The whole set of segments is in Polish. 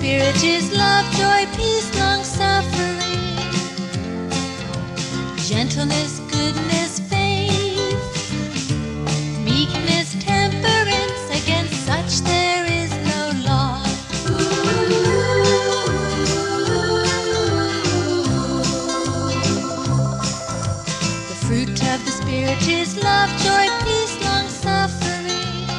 Spirit is love, joy, peace, long suffering, gentleness, goodness, faith, meekness, temperance. Against such there is no law. The fruit of the Spirit is love, joy, peace, long suffering,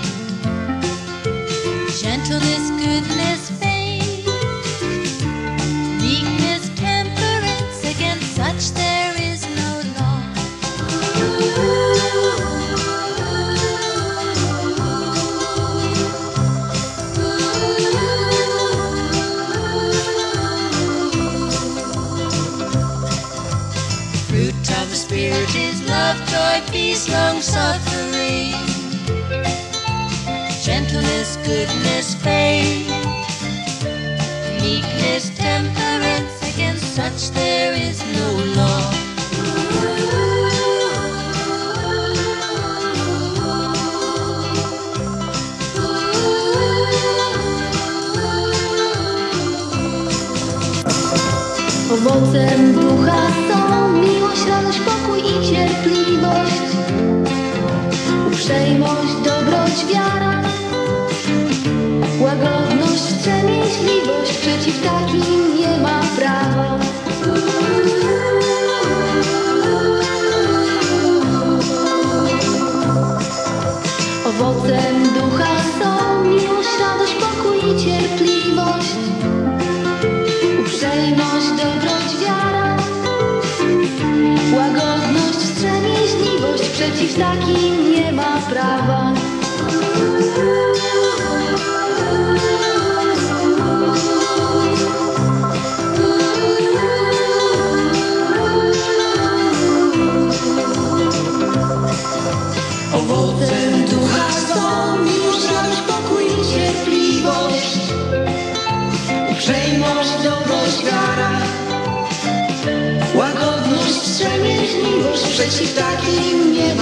gentleness, goodness, faith, meekness, temperance. Against such there is no law. Fruit of the Spirit is love, joy, peace, long suffering, gentleness, goodness, faith, meekness, temperance. Against such there is no law. Owocem ducha są miłość, radość, pokój i cierpliwość, uprzejmość, dobroć, wiara, łagodność, wstrzemięźliwość. Przeciw takim nie ma prawa. Owocem ducha są miłość, radość, pokój i cierpliwość, uprzejmość, dobroć, wiara, łagodność, wstrzemięźliwość. Przeciw takim nie ma prawa. Owocem ducha są miłość, radość, pokój i cierpliwość, uprzejmość, dobroć, wiara, łagodność, wstrzemięźliwość. Przeciw takim nie